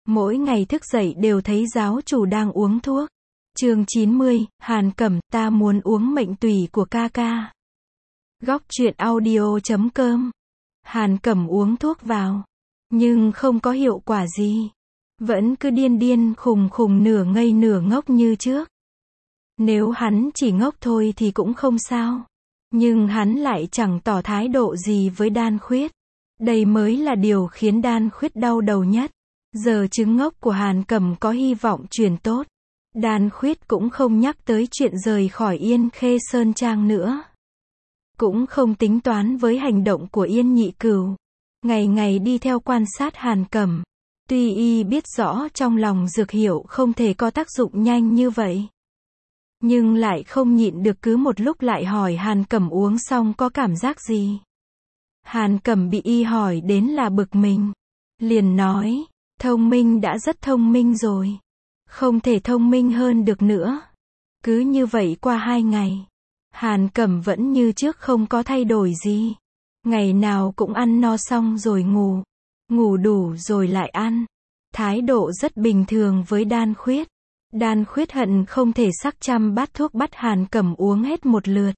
Mỗi ngày thức dậy đều thấy giáo chủ đang uống thuốc. Chương 90, Hàn Cẩm, ta muốn uống mệnh tùy của ca ca. Góc truyện audio.com. Hàn Cẩm uống thuốc vào, nhưng không có hiệu quả gì. Vẫn cứ điên điên khùng khùng nửa ngây nửa ngốc như trước. Nếu hắn chỉ ngốc thôi thì cũng không sao. Nhưng hắn lại chẳng tỏ thái độ gì với Đan Khuyết. Đây mới là điều khiến Đan Khuyết đau đầu nhất. Giờ chứng ngốc của Hàn Cẩm có hy vọng chuyển tốt. Đan Khuyết cũng không nhắc tới chuyện rời khỏi Yên Khê Sơn Trang nữa. Cũng không tính toán với hành động của Yên Nhị Cửu. Ngày ngày đi theo quan sát Hàn Cẩm. Tuy y biết rõ trong lòng dược hiệu không thể có tác dụng nhanh như vậy. Nhưng lại không nhịn được cứ một lúc lại hỏi Hàn Cẩm uống xong có cảm giác gì. Hàn Cẩm bị y hỏi đến là bực mình. Liền nói, thông minh đã rất thông minh rồi. Không thể thông minh hơn được nữa. Cứ như vậy qua 2 ngày. Hàn Cẩm vẫn như trước không có thay đổi gì. Ngày nào cũng ăn no xong rồi ngủ. Ngủ đủ rồi lại ăn. Thái độ rất bình thường với Đan Khuyết. Đan Khuyết hận không thể sắc trăm bát thuốc bắt Hàn Cẩm uống hết một lượt.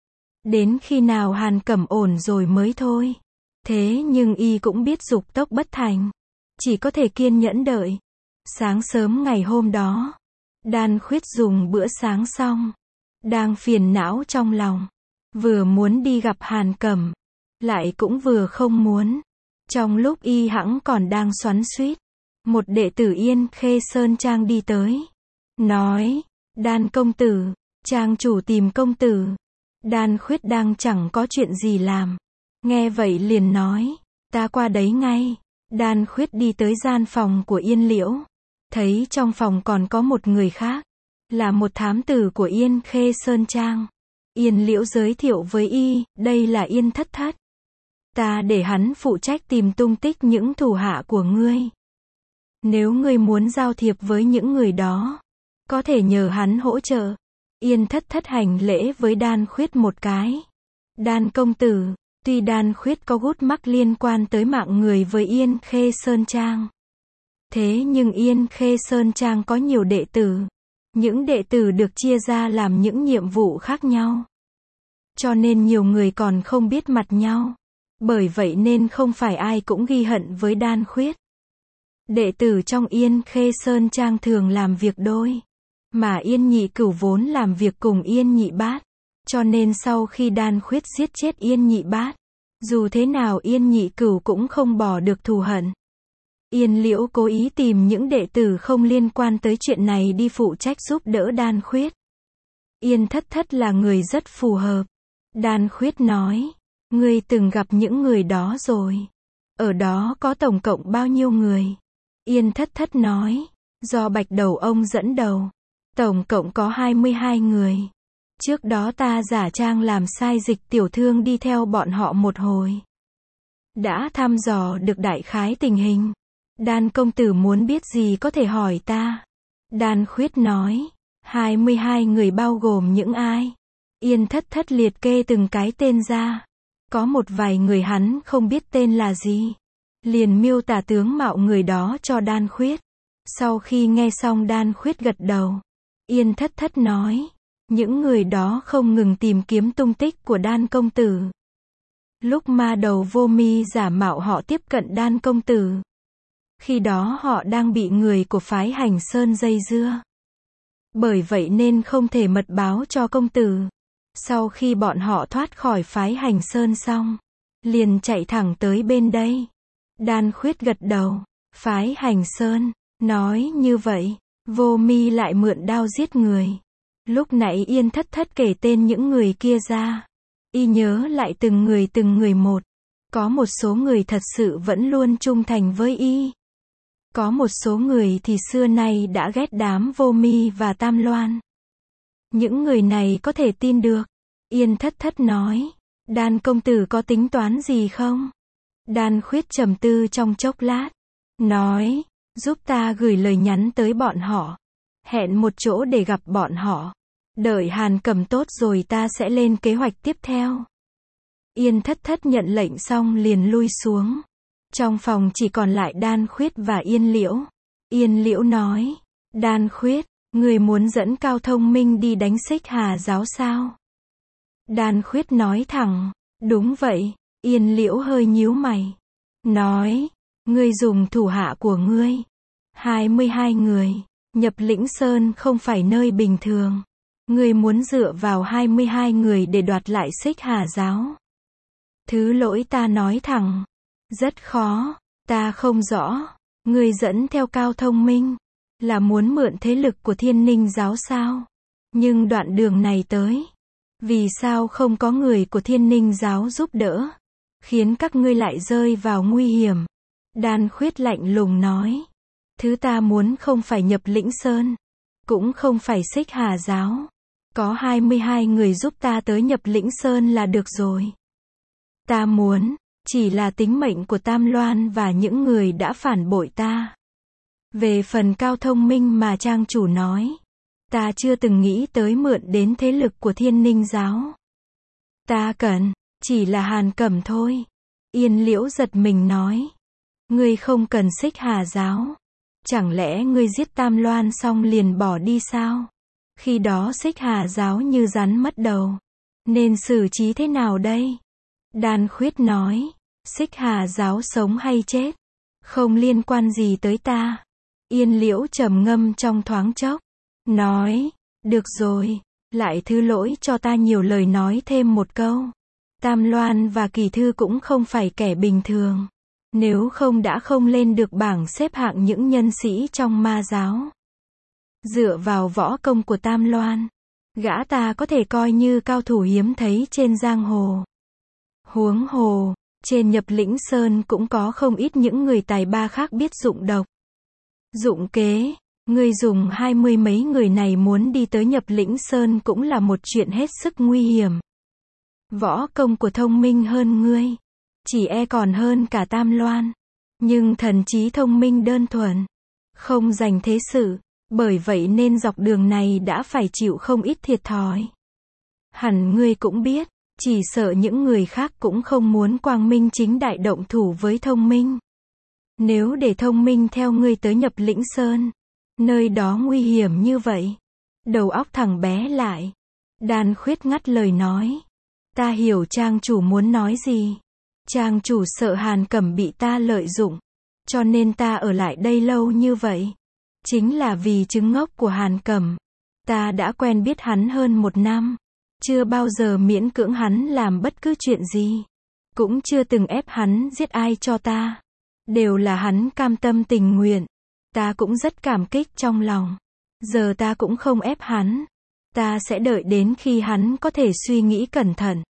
Đến khi nào Hàn Cẩm ổn rồi mới thôi. Thế nhưng y cũng biết dục tốc bất thành. Chỉ có thể kiên nhẫn đợi. Sáng sớm ngày hôm đó, Đan Khuyết dùng bữa sáng xong. Đang phiền não trong lòng. Vừa muốn đi gặp Hàn Cẩm. Lại cũng vừa không muốn. Trong lúc y hẵng còn đang xoắn xuýt. Một đệ tử Yên Khê Sơn Trang đi tới. Nói, Đan công tử, trang chủ tìm công tử. Đan Khuyết đang chẳng có chuyện gì làm. Nghe vậy liền nói, ta qua đấy ngay. Đan Khuyết đi tới gian phòng của Yên Liễu. Thấy trong phòng còn có một người khác. Là một thám tử của Yên Khê Sơn Trang. Yên Liễu giới thiệu với y, đây là Yên Thất Thất. Ta để hắn phụ trách tìm tung tích những thủ hạ của ngươi. Nếu ngươi muốn giao thiệp với những người đó, có thể nhờ hắn hỗ trợ. Yên Thất Thất hành lễ với Đan Khuyết một cái. Đan công tử, tuy Đan Khuyết có gút mắc liên quan tới mạng người với Yên Khê Sơn Trang. Thế nhưng Yên Khê Sơn Trang có nhiều đệ tử. Những đệ tử được chia ra làm những nhiệm vụ khác nhau. Cho nên nhiều người còn không biết mặt nhau. Bởi vậy nên không phải ai cũng ghi hận với Đan Khuyết. Đệ tử trong Yên Khê Sơn Trang thường làm việc đôi. Mà Yên Nhị Cửu vốn làm việc cùng Yên Nhị Bát. Cho nên sau khi Đan Khuyết giết chết Yên Nhị Bát, dù thế nào Yên Nhị Cửu cũng không bỏ được thù hận. Yên Liễu cố ý tìm những đệ tử không liên quan tới chuyện này đi phụ trách giúp đỡ Đan Khuyết. Yên Thất Thất là người rất phù hợp. Đan Khuyết nói, ngươi từng gặp những người đó rồi. Ở đó có tổng cộng bao nhiêu người? Yên Thất Thất nói, do Bạch Đầu ông dẫn đầu. Tổng cộng có 22 người. Trước đó ta giả trang làm sai dịch tiểu thương đi theo bọn họ một hồi. Đã thăm dò được đại khái tình hình. Đan công tử muốn biết gì có thể hỏi ta. Đan Khuyết nói, 22 người bao gồm những ai? Yên Thất Thất liệt kê từng cái tên ra. Có một vài người hắn không biết tên là gì. Liền miêu tả tướng mạo người đó cho Đan Khuyết. Sau khi nghe xong Đan Khuyết gật đầu. Yên Thất Thất nói, những người đó không ngừng tìm kiếm tung tích của Đan công tử. Lúc ma đầu Vô Mi giả mạo họ tiếp cận Đan công tử. Khi đó họ đang bị người của phái Hành Sơn dây dưa. Bởi vậy nên không thể mật báo cho công tử. Sau khi bọn họ thoát khỏi phái Hành Sơn xong, liền chạy thẳng tới bên đây. Đan Khuyết gật đầu. Phái Hành Sơn, nói như vậy, Vô Mi lại mượn đao giết người. Lúc nãy Yên Thất Thất kể tên những người kia ra. Y nhớ lại từng người một. Có một số người thật sự vẫn luôn trung thành với y. Có một số người thì xưa nay đã ghét đám Vô Mi và Tam Loan. Những người này có thể tin được. Yên Thất Thất nói, Đan công tử có tính toán gì không? Đan Khuyết trầm tư trong chốc lát. Nói, giúp ta gửi lời nhắn tới bọn họ. Hẹn một chỗ để gặp bọn họ. Đợi Hàn Cẩm tốt rồi ta sẽ lên kế hoạch tiếp theo. Yên Thất Thất nhận lệnh xong liền lui xuống. Trong phòng chỉ còn lại Đan Khuyết và Yên Liễu. Yên Liễu nói. Đan Khuyết, ngươi muốn dẫn Cao Thông Minh đi đánh Xích Hà giáo sao? Đan Khuyết nói thẳng. Đúng vậy. Yên Liễu hơi nhíu mày. Nói. Ngươi dùng thủ hạ của ngươi. 22 người. Nhập Lĩnh Sơn không phải nơi bình thường. Ngươi muốn dựa vào 22 người để đoạt lại Xích Hà giáo. Thứ lỗi, ta nói thẳng. Rất khó. Ta không rõ. Ngươi dẫn theo Cao Thông Minh là muốn mượn thế lực của Thiên Ninh giáo sao? Nhưng đoạn đường này tới, vì sao không có người của Thiên Ninh giáo giúp đỡ, khiến các ngươi lại rơi vào nguy hiểm? Đan Khuyết lạnh lùng nói. Thứ ta muốn không phải Nhập Lĩnh Sơn, cũng không phải Xích Hà giáo. Có 22 người giúp ta tới Nhập Lĩnh Sơn là được rồi. Ta muốn chỉ là tính mệnh của Tam Loan và những người đã phản bội ta. Về phần Cao Thông Minh mà trang chủ nói, ta chưa từng nghĩ tới mượn đến thế lực của Thiên Ninh giáo. Ta cần chỉ là Hàn Cẩm thôi. Yên Liễu giật mình nói. Ngươi không cần Xích Hà giáo. Chẳng lẽ ngươi giết Tam Loan xong liền bỏ đi sao? Khi đó Xích Hà giáo như rắn mất đầu. Nên xử trí thế nào đây? Đan Khuyết nói. Xích Hà giáo sống hay chết, không liên quan gì tới ta. Yên Liễu trầm ngâm trong thoáng chốc. Nói. Được rồi. Lại thứ lỗi cho ta nhiều lời nói thêm một câu. Tam Loan và Kỳ Thư cũng không phải kẻ bình thường. Nếu không đã không lên được bảng xếp hạng những nhân sĩ trong ma giáo. Dựa vào võ công của Tam Loan, gã ta có thể coi như cao thủ hiếm thấy trên giang hồ. Huống hồ, trên Nhập Lĩnh Sơn cũng có không ít những người tài ba khác biết dụng độc, dụng kế. Ngươi dùng 20 mấy người này muốn đi tới Nhập Lĩnh Sơn cũng là một chuyện hết sức nguy hiểm. Võ công của Thông Minh hơn ngươi, chỉ e còn hơn cả Tam Loan. Nhưng thần trí Thông Minh đơn thuần, không dành thế sự, bởi vậy nên dọc đường này đã phải chịu không ít thiệt thòi. Hẳn ngươi cũng biết, chỉ sợ những người khác cũng không muốn quang minh chính đại động thủ với Thông Minh. Nếu để Thông Minh theo ngươi tới Nhập Lĩnh Sơn, nơi đó nguy hiểm như vậy. Đầu óc thằng bé lại. Đan Khuyết ngắt lời nói. Ta hiểu trang chủ muốn nói gì. Trang chủ sợ Hàn Cẩm bị ta lợi dụng, cho nên ta ở lại đây lâu như vậy. Chính là vì chứng ngốc của Hàn Cẩm. Ta đã quen biết hắn hơn 1 năm. Chưa bao giờ miễn cưỡng hắn làm bất cứ chuyện gì. Cũng chưa từng ép hắn giết ai cho ta. Đều là hắn cam tâm tình nguyện. Ta cũng rất cảm kích trong lòng. Giờ ta cũng không ép hắn. Ta sẽ đợi đến khi hắn có thể suy nghĩ cẩn thận,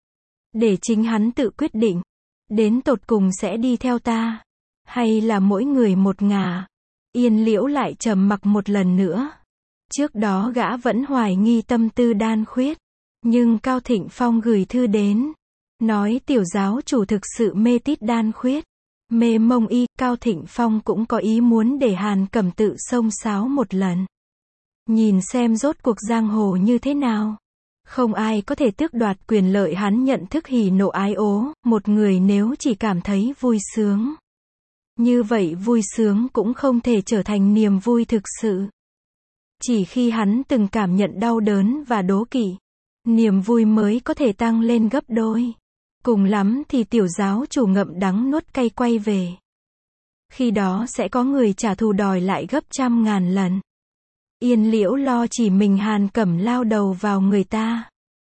để chính hắn tự quyết định. Đến tột cùng sẽ đi theo ta, hay là mỗi người một ngả. Yên Liễu lại trầm mặc một lần nữa. Trước đó gã vẫn hoài nghi tâm tư Đan Khuyết. Nhưng Cao Thịnh Phong gửi thư đến, nói tiểu giáo chủ thực sự mê tít Đan Khuyết, mê mông y. Cao Thịnh Phong cũng có ý muốn để Hàn Cẩm tự xông xáo một lần, nhìn xem rốt cuộc giang hồ như thế nào. Không ai có thể tước đoạt quyền lợi hắn nhận thức hỉ nộ ái ố. Một người nếu chỉ cảm thấy vui sướng, như vậy vui sướng cũng không thể trở thành niềm vui thực sự. Chỉ khi hắn từng cảm nhận đau đớn và đố kỵ, niềm vui mới có thể tăng lên gấp đôi. Cùng lắm thì tiểu giáo chủ ngậm đắng nuốt cay quay về. Khi đó sẽ có người trả thù đòi lại gấp trăm ngàn lần. Yên Liễu lo chỉ mình Hàn Cẩm lao đầu vào người ta.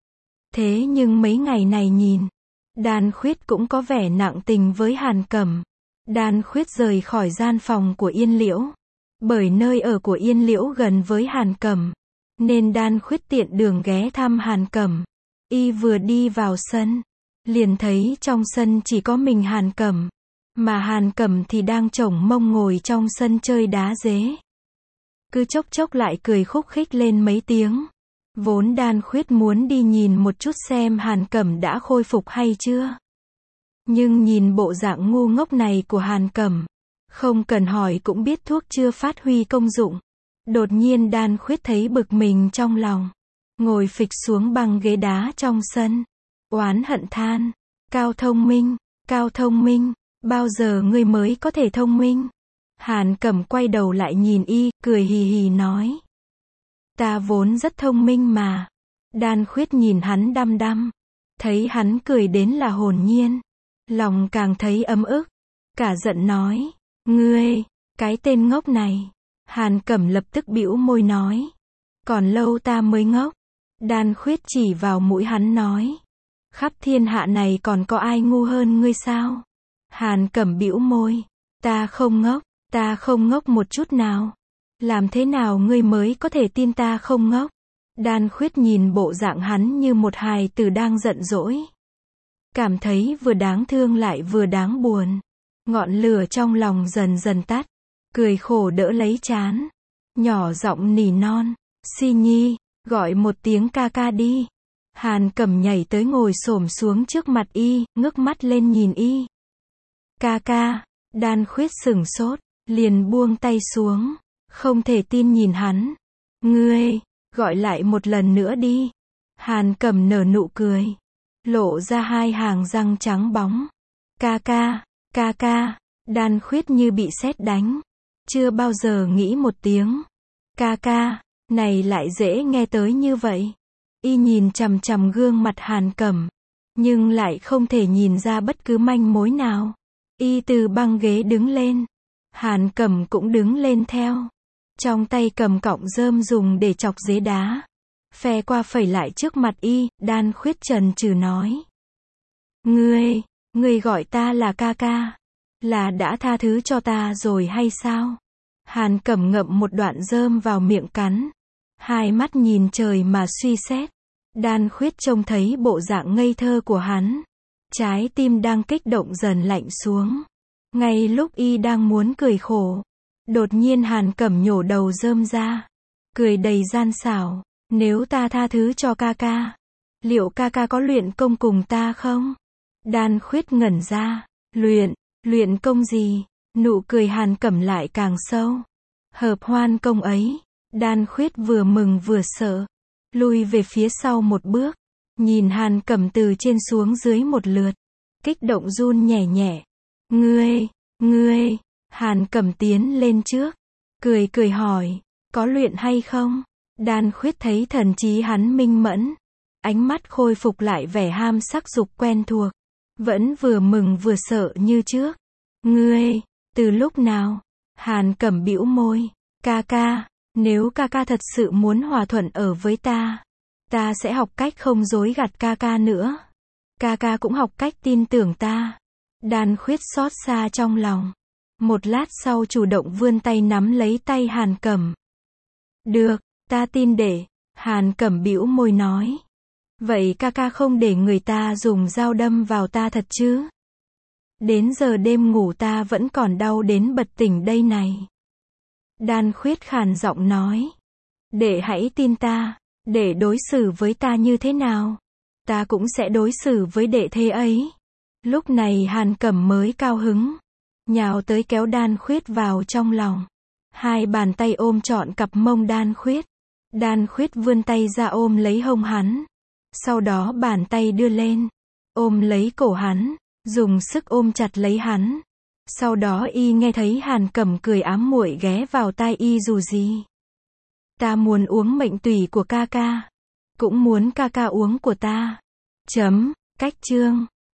Thế nhưng mấy ngày này nhìn, Đan Khuyết cũng có vẻ nặng tình với Hàn Cẩm. Đan Khuyết rời khỏi gian phòng của Yên Liễu. Bởi nơi ở của Yên Liễu gần với Hàn Cẩm, nên Đan Khuyết tiện đường ghé thăm Hàn Cẩm. Y vừa đi vào sân, liền thấy trong sân chỉ có mình Hàn Cẩm, mà Hàn Cẩm thì đang chổng mông ngồi trong sân chơi đá dế. Cứ chốc chốc lại cười khúc khích lên mấy tiếng. Vốn Đan Khuyết muốn đi nhìn một chút xem Hàn Cẩm đã khôi phục hay chưa. Nhưng nhìn bộ dạng ngu ngốc này của Hàn Cẩm, không cần hỏi cũng biết thuốc chưa phát huy công dụng. Đột nhiên Đan Khuyết thấy bực mình trong lòng, ngồi phịch xuống băng ghế đá trong sân, oán hận than. Cao Thông Minh, bao giờ ngươi mới có thể thông minh? Hàn Cẩm quay đầu lại nhìn y, cười hì hì nói. Ta vốn rất thông minh mà. Đan Khuyết nhìn hắn đăm đăm. Thấy hắn cười đến là hồn nhiên. Lòng càng thấy ấm ức. Cả giận nói. Ngươi, cái tên ngốc này. Hàn Cẩm lập tức bĩu môi nói. Còn lâu ta mới ngốc. Đan Khuyết chỉ vào mũi hắn nói. Khắp thiên hạ này còn có ai ngu hơn ngươi sao? Hàn Cẩm bĩu môi. Ta không ngốc một chút nào. Làm thế nào ngươi mới có thể tin ta không ngốc? Đan Khuyết nhìn bộ dạng hắn như một hài tử đang giận dỗi. Cảm thấy vừa đáng thương lại vừa đáng buồn. Ngọn lửa trong lòng dần dần tắt. Cười khổ đỡ lấy trán. Nhỏ giọng nỉ non. Si Nhi, gọi một tiếng ca ca đi. Hàn Cẩm nhảy tới ngồi xổm xuống trước mặt y, ngước mắt lên nhìn y. Ca ca. Đan Khuyết sửng sốt, liền buông tay xuống. Không thể tin nhìn hắn. Ngươi, gọi lại một lần nữa đi. Hàn Cẩm nở nụ cười. Lộ ra hai hàng răng trắng bóng. Ca ca. Đan Khuyết như bị sét đánh. Chưa bao giờ nghĩ một tiếng. Ca ca, này lại dễ nghe tới như vậy. Y nhìn chằm chằm gương mặt Hàn Cẩm. Nhưng lại không thể nhìn ra bất cứ manh mối nào. Y từ băng ghế đứng lên. Hàn Cẩm cũng đứng lên theo. Trong tay cầm cọng rơm dùng để chọc dế đá. Phe qua phẩy lại trước mặt y, Đan Khuyết chần chừ nói. Ngươi gọi ta là ca ca. Là đã tha thứ cho ta rồi hay sao? Hàn Cẩm ngậm một đoạn rơm vào miệng cắn. Hai mắt nhìn trời mà suy xét. Đan Khuyết trông thấy bộ dạng ngây thơ của hắn. Trái tim đang kích động dần lạnh xuống. Ngay lúc y đang muốn cười khổ. Đột nhiên Hàn Cẩm nhổ đầu rơm ra. Cười đầy gian xảo. Nếu ta tha thứ cho ca ca. Liệu ca ca có luyện công cùng ta không? Đan Khuyết ngẩn ra. Luyện công gì? Nụ cười Hàn Cẩm lại càng sâu. Hợp hoan công ấy. Đan Khuyết vừa mừng vừa sợ. Lui về phía sau một bước. Nhìn Hàn Cẩm từ trên xuống dưới một lượt. Kích động run nhẹ nhẹ. Ngươi. Hàn Cẩm tiến lên trước. Cười hỏi. Có luyện hay không? Đan Khuyết thấy thần trí hắn minh mẫn. Ánh mắt khôi phục lại vẻ ham sắc dục quen thuộc. Vẫn vừa mừng vừa sợ như trước. Ngươi, từ lúc nào? Hàn Cẩm bĩu môi. Ca ca, nếu ca ca thật sự muốn hòa thuận ở với ta sẽ học cách không dối gạt ca ca nữa. Ca ca cũng học cách tin tưởng ta. Đan Khuyết xót xa trong lòng. Một lát sau chủ động vươn tay nắm lấy tay Hàn Cẩm. Được, ta tin để. Hàn Cẩm bĩu môi nói. Vậy ca ca không để người ta dùng dao đâm vào ta thật chứ? Đến giờ đêm ngủ ta vẫn còn đau đến bật tỉnh đây này. Đan Khuyết khàn giọng nói. Đệ hãy tin ta. Đệ đối xử với ta như thế nào? Ta cũng sẽ đối xử với đệ thế ấy. Lúc này Hàn Cẩm mới cao hứng. Nhào tới kéo Đan Khuyết vào trong lòng. Hai bàn tay ôm trọn cặp mông Đan Khuyết. Đan Khuyết vươn tay ra ôm lấy hông hắn. Sau đó bàn tay đưa lên. Ôm lấy cổ hắn. Dùng sức ôm chặt lấy hắn. Sau đó y nghe thấy Hàn Cẩm cười ám muội ghé vào tai y dù gì. Ta muốn uống mệnh tùy của ca ca. Cũng muốn ca ca uống của ta. Cách chương.